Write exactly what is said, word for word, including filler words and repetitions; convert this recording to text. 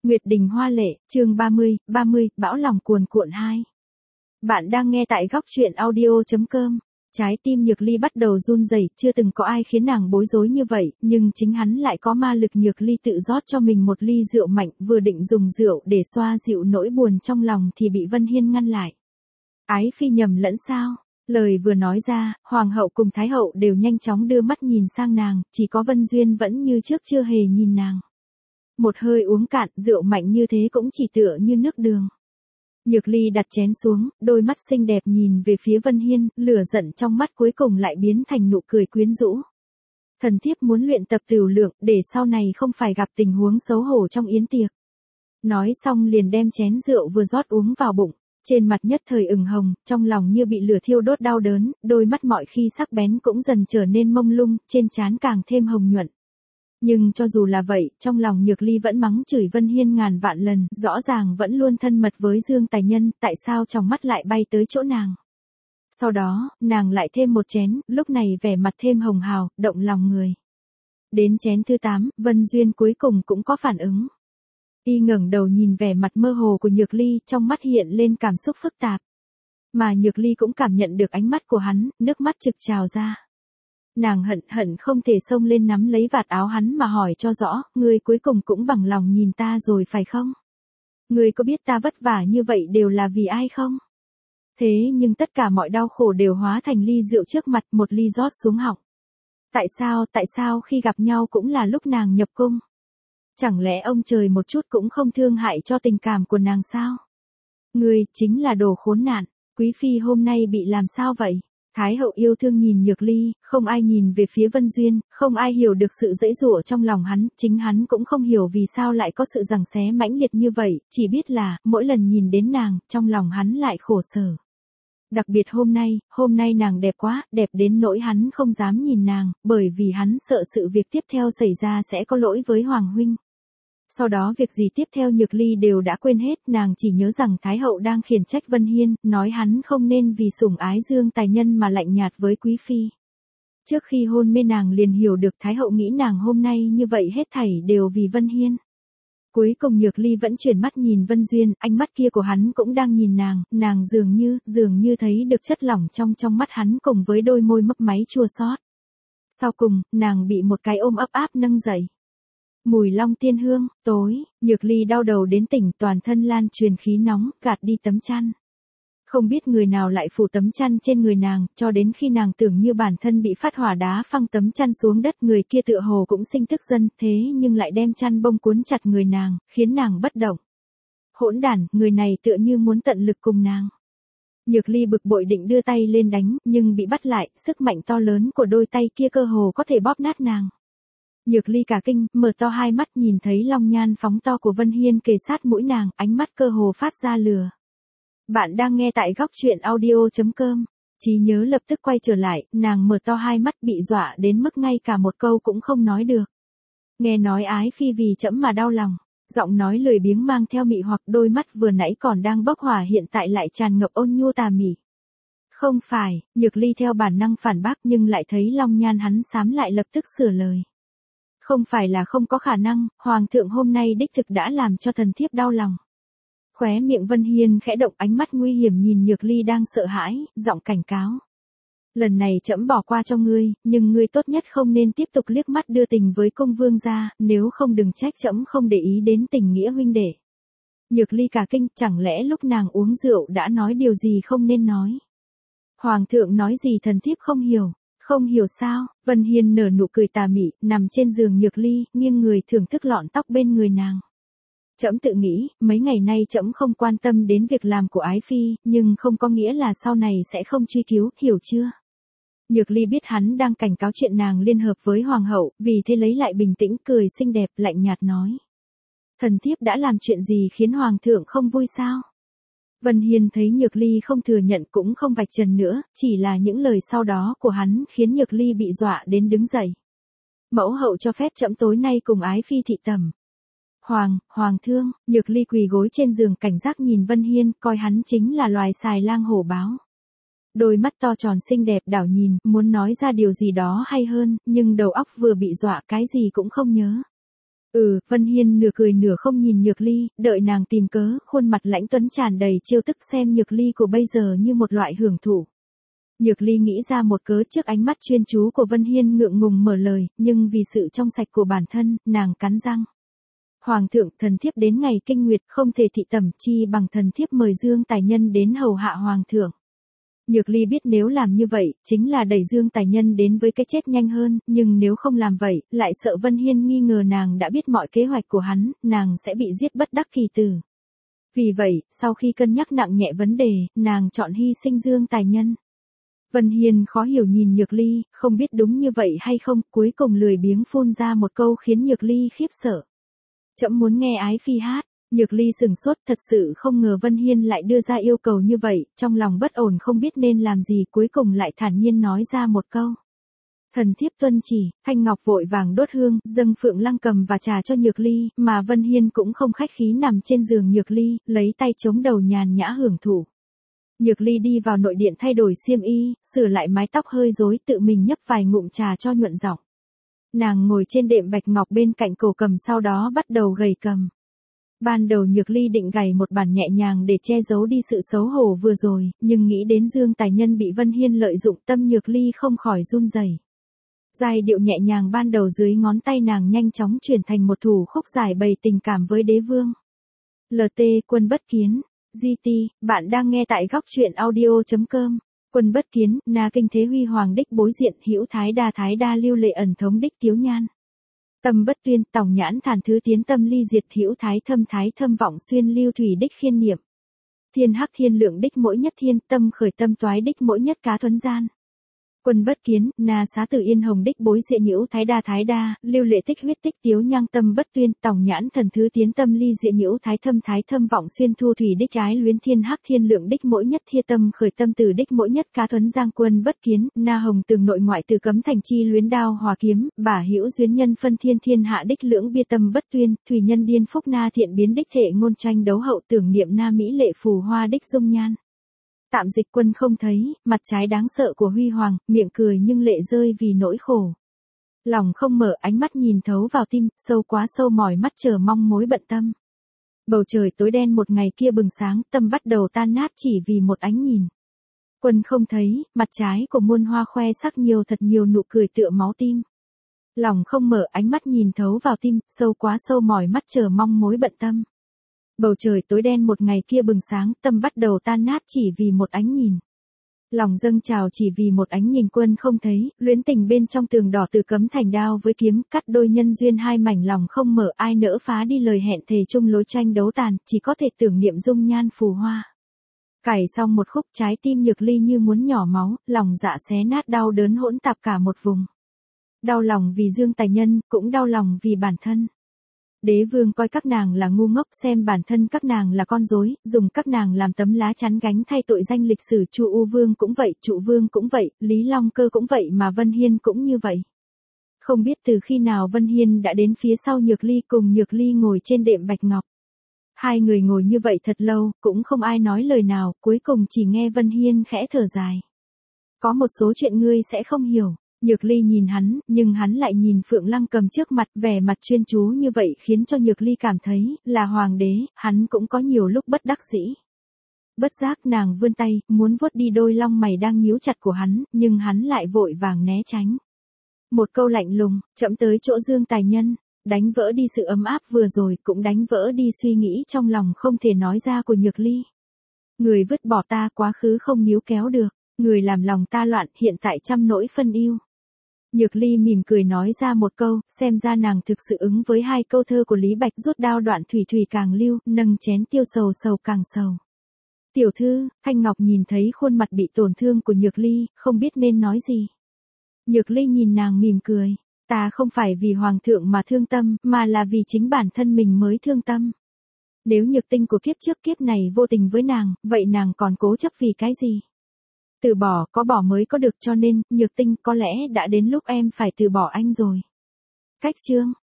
Nguyệt Đình Hoa Lệ, chương ba mươi, ba mươi, bão lòng cuồn cuộn hai. Bạn đang nghe tại góc truyện audio chấm com. Trái tim Nhược Ly bắt đầu run rẩy, chưa từng có ai khiến nàng bối rối như vậy, nhưng chính hắn lại có ma lực. Nhược Ly tự rót cho mình một ly rượu mạnh, vừa định dùng rượu để xoa dịu nỗi buồn trong lòng thì bị Vân Hiên ngăn lại. Ái phi nhầm lẫn sao? Lời vừa nói ra, Hoàng hậu cùng Thái hậu đều nhanh chóng đưa mắt nhìn sang nàng, chỉ có Vân Duyên vẫn như trước chưa hề nhìn nàng. Một hơi uống cạn, rượu mạnh như thế cũng chỉ tựa như nước đường. Nhược Ly đặt chén xuống, đôi mắt xinh đẹp nhìn về phía Vân Hiên, lửa giận trong mắt cuối cùng lại biến thành nụ cười quyến rũ. Thần thiếp muốn luyện tập tửu lượng, để sau này không phải gặp tình huống xấu hổ trong yến tiệc. Nói xong liền đem chén rượu vừa rót uống vào bụng, trên mặt nhất thời ửng hồng, trong lòng như bị lửa thiêu đốt đau đớn, đôi mắt mọi khi sắc bén cũng dần trở nên mông lung, trên trán càng thêm hồng nhuận. Nhưng cho dù là vậy, trong lòng Nhược Ly vẫn mắng chửi Vân Hiên ngàn vạn lần, rõ ràng vẫn luôn thân mật với Dương Tài Nhân, tại sao trong mắt lại bay tới chỗ nàng. Sau đó, nàng lại thêm một chén, lúc này vẻ mặt thêm hồng hào, động lòng người. Đến chén thứ tám, Vân Duyên cuối cùng cũng có phản ứng. Y ngẩng đầu nhìn vẻ mặt mơ hồ của Nhược Ly, trong mắt hiện lên cảm xúc phức tạp. Mà Nhược Ly cũng cảm nhận được ánh mắt của hắn, nước mắt trực trào ra. Nàng hận hận không thể xông lên nắm lấy vạt áo hắn mà hỏi cho rõ, ngươi cuối cùng cũng bằng lòng nhìn ta rồi phải không? Ngươi có biết ta vất vả như vậy đều là vì ai không? Thế nhưng tất cả mọi đau khổ đều hóa thành ly rượu trước mặt, một ly rót xuống họng. Tại sao, tại sao khi gặp nhau cũng là lúc nàng nhập cung? Chẳng lẽ ông trời một chút cũng không thương hại cho tình cảm của nàng sao? Ngươi chính là đồ khốn nạn, quý phi hôm nay bị làm sao vậy? Thái hậu yêu thương nhìn Nhược Ly, không ai nhìn về phía Vân Duyên, không ai hiểu được sự dễ dụa trong lòng hắn, chính hắn cũng không hiểu vì sao lại có sự giằng xé mãnh liệt như vậy, chỉ biết là, mỗi lần nhìn đến nàng, trong lòng hắn lại khổ sở. Đặc biệt hôm nay, hôm nay nàng đẹp quá, đẹp đến nỗi hắn không dám nhìn nàng, bởi vì hắn sợ sự việc tiếp theo xảy ra sẽ có lỗi với Hoàng huynh. Sau đó việc gì tiếp theo Nhược Ly đều đã quên hết, nàng chỉ nhớ rằng Thái hậu đang khiển trách Vân Hiên, nói hắn không nên vì sủng ái Dương Tài Nhân mà lạnh nhạt với quý phi. Trước khi hôn mê nàng liền hiểu được Thái hậu nghĩ nàng hôm nay như vậy hết thảy đều vì Vân Hiên. Cuối cùng Nhược Ly vẫn chuyển mắt nhìn Vân Duyên, ánh mắt kia của hắn cũng đang nhìn nàng, nàng dường như, dường như thấy được chất lỏng trong trong mắt hắn cùng với đôi môi mấp máy chua xót. Sau cùng, nàng bị một cái ôm ấp áp nâng dậy. Mùi long tiên hương, tối, Nhược Ly đau đầu đến tỉnh, toàn thân lan truyền khí nóng, gạt đi tấm chăn. Không biết người nào lại phủ tấm chăn trên người nàng, cho đến khi nàng tưởng như bản thân bị phát hỏa đá phăng tấm chăn xuống đất, người kia tựa hồ cũng sinh tức giận, thế nhưng lại đem chăn bông cuốn chặt người nàng, khiến nàng bất động. Hỗn đản, người này tựa như muốn tận lực cùng nàng. Nhược Ly bực bội định đưa tay lên đánh, nhưng bị bắt lại, sức mạnh to lớn của đôi tay kia cơ hồ có thể bóp nát nàng. Nhược Ly cả kinh, mở to hai mắt nhìn thấy long nhan phóng to của Vân Hiên kề sát mũi nàng, ánh mắt cơ hồ phát ra lửa. Bạn đang nghe tại góc truyện audio chấm com. Trí nhớ lập tức quay trở lại, nàng mở to hai mắt bị dọa đến mức ngay cả một câu cũng không nói được. Nghe nói ái phi vì trẫm mà đau lòng, giọng nói lười biếng mang theo mị hoặc, đôi mắt vừa nãy còn đang bốc hỏa hiện tại lại tràn ngập ôn nhu tà mị. Không phải, Nhược Ly theo bản năng phản bác nhưng lại thấy long nhan hắn xám lại lập tức sửa lời. Không phải là không có khả năng, Hoàng thượng hôm nay đích thực đã làm cho thần thiếp đau lòng. Khóe miệng Vân Hiên khẽ động, ánh mắt nguy hiểm nhìn Nhược Ly đang sợ hãi, giọng cảnh cáo. Lần này trẫm bỏ qua cho ngươi, nhưng ngươi tốt nhất không nên tiếp tục liếc mắt đưa tình với cung vương gia, nếu không đừng trách trẫm không để ý đến tình nghĩa huynh đệ. Nhược Ly cả kinh, chẳng lẽ lúc nàng uống rượu đã nói điều gì không nên nói. Hoàng thượng nói gì thần thiếp không hiểu. Không hiểu sao, Vân Hiên nở nụ cười tà mị, nằm trên giường Nhược Ly, nghiêng người thưởng thức lọn tóc bên người nàng. Trẫm tự nghĩ, mấy ngày nay trẫm không quan tâm đến việc làm của ái phi, nhưng không có nghĩa là sau này sẽ không truy cứu, hiểu chưa? Nhược Ly biết hắn đang cảnh cáo chuyện nàng liên hợp với Hoàng hậu, vì thế lấy lại bình tĩnh, cười xinh đẹp, lạnh nhạt nói. Thần thiếp đã làm chuyện gì khiến Hoàng thượng không vui sao? Vân Hiên thấy Nhược Ly không thừa nhận cũng không vạch trần nữa, chỉ là những lời sau đó của hắn khiến Nhược Ly bị dọa đến đứng dậy. Mẫu hậu cho phép trẫm tối nay cùng ái phi thị tẩm. Hoàng, Hoàng thương, Nhược Ly quỳ gối trên giường cảnh giác nhìn Vân Hiên, coi hắn chính là loài xài lang hổ báo. Đôi mắt to tròn xinh đẹp đảo nhìn, muốn nói ra điều gì đó hay hơn, nhưng đầu óc vừa bị dọa cái gì cũng không nhớ. Ừ, Vân Hiên nửa cười nửa không nhìn Nhược Ly, đợi nàng tìm cớ, khuôn mặt lãnh tuấn tràn đầy trêu tức xem Nhược Ly của bây giờ như một loại hưởng thụ. Nhược Ly nghĩ ra một cớ trước ánh mắt chuyên chú của Vân Hiên ngượng ngùng mở lời, nhưng vì sự trong sạch của bản thân, nàng cắn răng. Hoàng thượng, thần thiếp đến ngày kinh nguyệt không thể thị tẩm chi bằng thần thiếp mời Dương Tài Nhân đến hầu hạ Hoàng thượng. Nhược Ly biết nếu làm như vậy, chính là đẩy Dương Tài Nhân đến với cái chết nhanh hơn, nhưng nếu không làm vậy, lại sợ Vân Hiên nghi ngờ nàng đã biết mọi kế hoạch của hắn, nàng sẽ bị giết bất đắc kỳ tử. Vì vậy, sau khi cân nhắc nặng nhẹ vấn đề, nàng chọn hy sinh Dương Tài Nhân. Vân Hiên khó hiểu nhìn Nhược Ly, không biết đúng như vậy hay không, cuối cùng lười biếng phun ra một câu khiến Nhược Ly khiếp sợ. Trẫm muốn nghe Ái Phi hát. Nhược Ly sừng sốt, thật sự không ngờ Vân Hiên lại đưa ra yêu cầu như vậy, trong lòng bất ổn không biết nên làm gì, cuối cùng lại thản nhiên nói ra một câu. Thần thiếp tuân chỉ. Thanh Ngọc vội vàng đốt hương, dâng phượng lăng cầm và trà cho Nhược Ly, mà Vân Hiên cũng không khách khí nằm trên giường Nhược Ly, lấy tay chống đầu nhàn nhã hưởng thụ. Nhược Ly đi vào nội điện thay đổi xiêm y, sửa lại mái tóc hơi rối, tự mình nhấp vài ngụm trà cho nhuận giọng. Nàng ngồi trên đệm bạch ngọc bên cạnh cổ cầm, sau đó bắt đầu gầy cầm. Ban đầu Nhược Ly định gảy một bản nhẹ nhàng để che giấu đi sự xấu hổ vừa rồi, nhưng nghĩ đến Dương Tài Nhân bị Vân Hiên lợi dụng, tâm Nhược Ly không khỏi run rẩy. Giai điệu nhẹ nhàng ban đầu dưới ngón tay nàng nhanh chóng chuyển thành một thủ khúc giải bày tình cảm với đế vương. lờ tê Quân Bất Kiến. giê tê, bạn đang nghe tại góc truyện audio chấm com. Quân Bất Kiến, na kinh thế huy hoàng đích bối diện, hữu thái đa thái đa lưu lệ ẩn thống đích tiếu nhan. Tâm bất tuyên, tòng nhãn thản thứ tiến tâm ly diệt, hữu thái thâm thái thâm vọng xuyên lưu thủy đích khiên niệm. Thiên hắc thiên lượng đích mỗi nhất thiên, tâm khởi tâm toái đích mỗi nhất cá thuấn gian. Quân Bất Kiến, na xá tử yên hồng đích bối diện, nhữu thái đa thái đa, lưu lệ tích huyết tích tiếu nhang, tâm bất tuyên, tòng nhãn thần thứ tiến tâm ly diện, nhữu thái thâm thái thâm vọng xuyên thu thủy đích trái luyến, thiên hắc thiên lượng đích mỗi nhất thia, tâm khởi tâm từ đích mỗi nhất cá thuấn giang. Quân Bất Kiến, na hồng tường nội ngoại từ cấm thành chi luyến đao hòa kiếm, bả hữu duyên nhân phân thiên thiên hạ đích lưỡng bia, tâm bất tuyên, thủy nhân điên phúc na thiện biến đích thệ ngôn tranh đấu hậu, tưởng niệm na mỹ lệ phù hoa đích dung nhan. Tạm dịch. Quân không thấy, mặt trái đáng sợ của Huy Hoàng, miệng cười nhưng lệ rơi vì nỗi khổ. Lòng không mở, ánh mắt nhìn thấu vào tim, sâu quá sâu mỏi mắt chờ mong mối bận tâm. Bầu trời tối đen một ngày kia bừng sáng, tâm bắt đầu tan nát chỉ vì một ánh nhìn. Quân không thấy, mặt trái của muôn hoa khoe sắc nhiều thật nhiều nụ cười tựa máu tim. Lòng không mở, ánh mắt nhìn thấu vào tim, sâu quá sâu mỏi mắt chờ mong mối bận tâm. Bầu trời tối đen một ngày kia bừng sáng, tâm bắt đầu tan nát chỉ vì một ánh nhìn. Lòng dâng trào chỉ vì một ánh nhìn. Quân không thấy, luyến tình bên trong tường đỏ từ cấm thành đao với kiếm, cắt đôi nhân duyên hai mảnh. Lòng không mở, ai nỡ phá đi lời hẹn thề chung lối tranh đấu tàn, chỉ có thể tưởng niệm dung nhan phù hoa. Cày xong một khúc, trái tim Nhược Ly như muốn nhỏ máu, lòng dạ xé nát, đau đớn hỗn tạp cả một vùng. Đau lòng vì Dương Tài Nhân, cũng đau lòng vì bản thân. Đế vương coi các nàng là ngu ngốc, xem bản thân các nàng là con rối, dùng các nàng làm tấm lá chắn gánh thay tội danh lịch sử. Chu U Vương cũng vậy, Trụ Vương cũng vậy, Lý Long Cơ cũng vậy, mà Vân Hiên cũng như vậy. Không biết từ khi nào Vân Hiên đã đến phía sau Nhược Ly, cùng Nhược Ly ngồi trên đệm bạch ngọc. Hai người ngồi như vậy thật lâu, cũng không ai nói lời nào, cuối cùng chỉ nghe Vân Hiên khẽ thở dài. Có một số chuyện ngươi sẽ không hiểu. Nhược Ly nhìn hắn, nhưng hắn lại nhìn Phượng Lăng cầm trước mặt, vẻ mặt chuyên chú như vậy khiến cho Nhược Ly cảm thấy, là hoàng đế, hắn cũng có nhiều lúc bất đắc dĩ. Bất giác nàng vươn tay, muốn vuốt đi đôi lông mày đang nhíu chặt của hắn, nhưng hắn lại vội vàng né tránh. Một câu lạnh lùng, chậm tới chỗ Dương Tài Nhân, đánh vỡ đi sự ấm áp vừa rồi, cũng đánh vỡ đi suy nghĩ trong lòng không thể nói ra của Nhược Ly. Người vứt bỏ ta, quá khứ không níu kéo được, người làm lòng ta loạn, hiện tại trăm nỗi phân yêu. Nhược Ly mỉm cười nói ra một câu, xem ra nàng thực sự ứng với hai câu thơ của Lý Bạch, rút đao đoạn thủy thủy càng lưu, nâng chén tiêu sầu sầu càng sầu. Tiểu thư, Thanh Ngọc nhìn thấy khuôn mặt bị tổn thương của Nhược Ly, không biết nên nói gì. Nhược Ly nhìn nàng mỉm cười, ta không phải vì hoàng thượng mà thương tâm, mà là vì chính bản thân mình mới thương tâm. Nếu Nhược Tinh của kiếp trước kiếp này vô tình với nàng, vậy nàng còn cố chấp vì cái gì? Từ bỏ, có bỏ mới có được, cho nên, Nhược Tinh, có lẽ đã đến lúc em phải từ bỏ anh rồi. Cách chương